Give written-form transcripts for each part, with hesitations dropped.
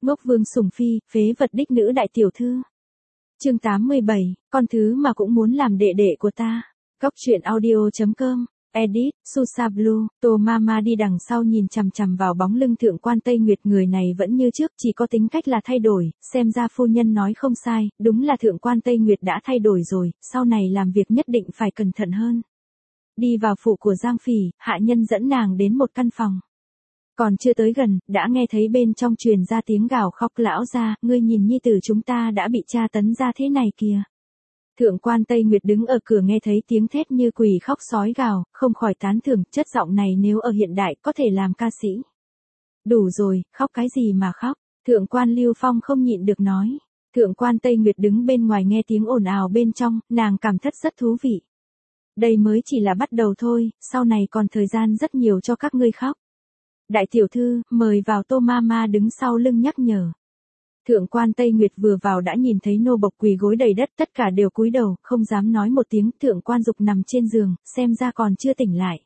Ngốc Vương Sùng Phi, phế vật đích nữ đại tiểu thư. Chương 87, con thứ mà cũng muốn làm đệ đệ của ta. Góc truyện audio.com. Edit, Susa Blue, Tô Mama đi đằng sau nhìn chằm chằm vào bóng lưng thượng quan Tây Nguyệt, người này vẫn như trước, chỉ có tính cách là thay đổi, xem ra phu nhân nói không sai, đúng là thượng quan Tây Nguyệt đã thay đổi rồi, sau này làm việc nhất định phải cẩn thận hơn. Đi vào phủ của Giang Phỉ, hạ nhân dẫn nàng đến một căn phòng. Còn chưa tới gần, đã nghe thấy bên trong truyền ra tiếng gào khóc, lão gia, ngươi nhìn nhi tử chúng ta đã bị tra tấn ra thế này kìa. Thượng quan Tây Nguyệt đứng ở cửa nghe thấy tiếng thét như quỷ khóc sói gào, không khỏi tán thưởng, chất giọng này nếu ở hiện đại có thể làm ca sĩ. Đủ rồi, khóc cái gì mà khóc, thượng quan Lưu Phong không nhịn được nói. Thượng quan Tây Nguyệt đứng bên ngoài nghe tiếng ồn ào bên trong, nàng cảm thấy rất thú vị. Đây mới chỉ là bắt đầu thôi, sau này còn thời gian rất nhiều cho các ngươi khóc. Đại tiểu thư, mời vào. Tô Mama đứng sau lưng nhắc nhở. Thượng quan Tây Nguyệt vừa vào đã nhìn thấy nô bộc quỳ gối đầy đất, tất cả đều cúi đầu, không dám nói một tiếng. Thượng quan Dục nằm trên giường, xem ra còn chưa tỉnh lại.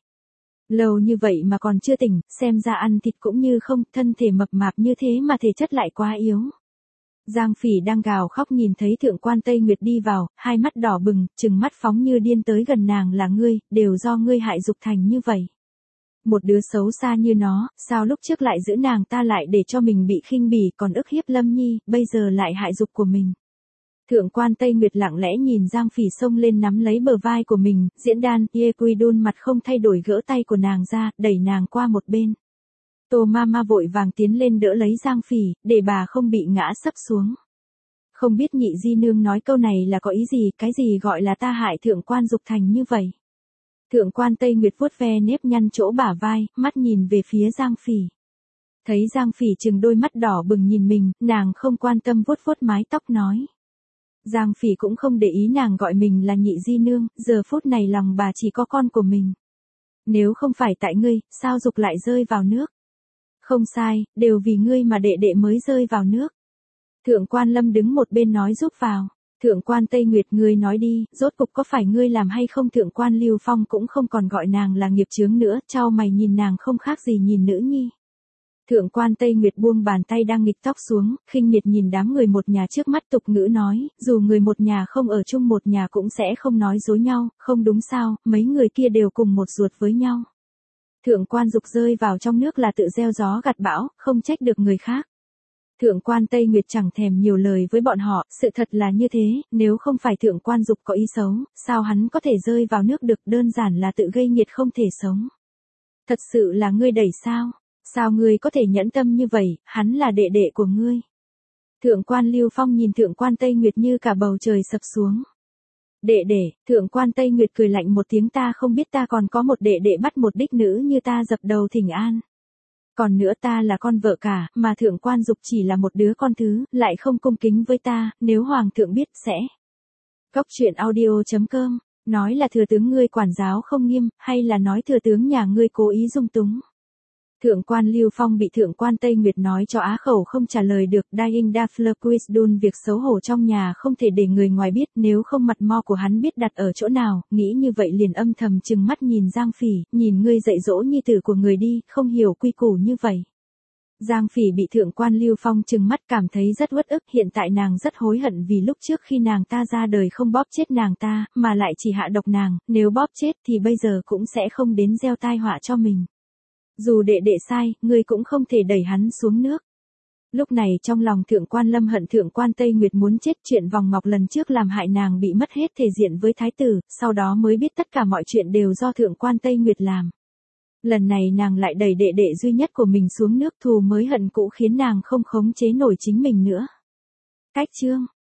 Lâu như vậy mà còn chưa tỉnh, xem ra ăn thịt cũng như không, thân thể mập mạp như thế mà thể chất lại quá yếu. Giang Phỉ đang gào khóc nhìn thấy thượng quan Tây Nguyệt đi vào, hai mắt đỏ bừng, trừng mắt phóng như điên tới gần nàng, là ngươi, đều do ngươi hại Dục thành như vậy. Một đứa xấu xa như nó, sao lúc trước lại giữ nàng ta lại để cho mình bị khinh bỉ, còn ức hiếp Lâm Nhi, bây giờ lại hại Dục của mình. Thượng quan Tây Nguyệt lặng lẽ nhìn Giang Phỉ xông lên nắm lấy bờ vai của mình, diễn đàn, Yequidun mặt không thay đổi gỡ tay của nàng ra, đẩy nàng qua một bên. Tô Mama vội vàng tiến lên đỡ lấy Giang Phỉ, để bà không bị ngã sấp xuống. Không biết nhị di nương nói câu này là có ý gì, cái gì gọi là ta hại thượng quan Dục thành như vậy. Thượng quan Tây Nguyệt vuốt ve nếp nhăn chỗ bả vai, mắt nhìn về phía Giang Phỉ. Thấy Giang Phỉ trừng đôi mắt đỏ bừng nhìn mình, nàng không quan tâm vuốt vuốt mái tóc nói. Giang Phỉ cũng không để ý nàng gọi mình là nhị di nương, giờ phút này lòng bà chỉ có con của mình. Nếu không phải tại ngươi, sao Dục lại rơi vào nước? Không sai, đều vì ngươi mà đệ đệ mới rơi vào nước. Thượng quan Lâm đứng một bên nói giúp vào. Thượng quan Tây Nguyệt, ngươi nói đi, rốt cục có phải ngươi làm hay không? Thượng quan Lưu Phong cũng không còn gọi nàng là nghiệp chướng nữa, chau mày nhìn nàng không khác gì nhìn nữ nhi. Thượng quan Tây Nguyệt buông bàn tay đang nghịch tóc xuống, khinh miệt nhìn đám người một nhà trước mắt, tục ngữ nói, dù người một nhà không ở chung một nhà cũng sẽ không nói dối nhau, không đúng sao, mấy người kia đều cùng một ruột với nhau. Thượng quan Dục rơi vào trong nước là tự gieo gió gặt bão, không trách được người khác. Thượng quan Tây Nguyệt chẳng thèm nhiều lời với bọn họ, sự thật là như thế, nếu không phải thượng quan Dục có ý xấu, sao hắn có thể rơi vào nước được, đơn giản là tự gây nghiệt không thể sống. Thật sự là ngươi đẩy sao? Sao ngươi có thể nhẫn tâm như vậy, hắn là đệ đệ của ngươi. Thượng quan Lưu Phong nhìn thượng quan Tây Nguyệt như cả bầu trời sập xuống. Đệ đệ, thượng quan Tây Nguyệt cười lạnh một tiếng, ta không biết ta còn có một đệ đệ bắt một đích nữ như ta dập đầu thỉnh an. Còn nữa ta là con vợ cả, mà thượng quan Dục chỉ là một đứa con thứ, lại không cung kính với ta, nếu hoàng thượng biết sẽ. Góc truyện audio.com, nói là thừa tướng ngươi quản giáo không nghiêm, hay là nói thừa tướng nhà ngươi cố ý dung túng. Thượng quan Lưu Phong bị thượng quan Tây Nguyệt nói cho á khẩu không trả lời được, Dying Daflequisdun, việc xấu hổ trong nhà không thể để người ngoài biết, nếu không mặt mo của hắn biết đặt ở chỗ nào, nghĩ như vậy liền âm thầm trừng mắt nhìn Giang Phỉ, nhìn ngươi dạy dỗ nhi tử của người đi, không hiểu quy củ như vậy. Giang Phỉ bị thượng quan Lưu Phong trừng mắt cảm thấy rất uất ức, hiện tại nàng rất hối hận vì lúc trước khi nàng ta ra đời không bóp chết nàng ta, mà lại chỉ hạ độc nàng, nếu bóp chết thì bây giờ cũng sẽ không đến gieo tai họa cho mình. Dù đệ đệ sai, ngươi cũng không thể đẩy hắn xuống nước. Lúc này trong lòng thượng quan Lâm hận thượng quan Tây Nguyệt muốn chết, chuyện vòng ngọc lần trước làm hại nàng bị mất hết thể diện với thái tử, sau đó mới biết tất cả mọi chuyện đều do thượng quan Tây Nguyệt làm. Lần này nàng lại đẩy đệ đệ duy nhất của mình xuống nước, thù mới hận cũ khiến nàng không khống chế nổi chính mình nữa. Cách chương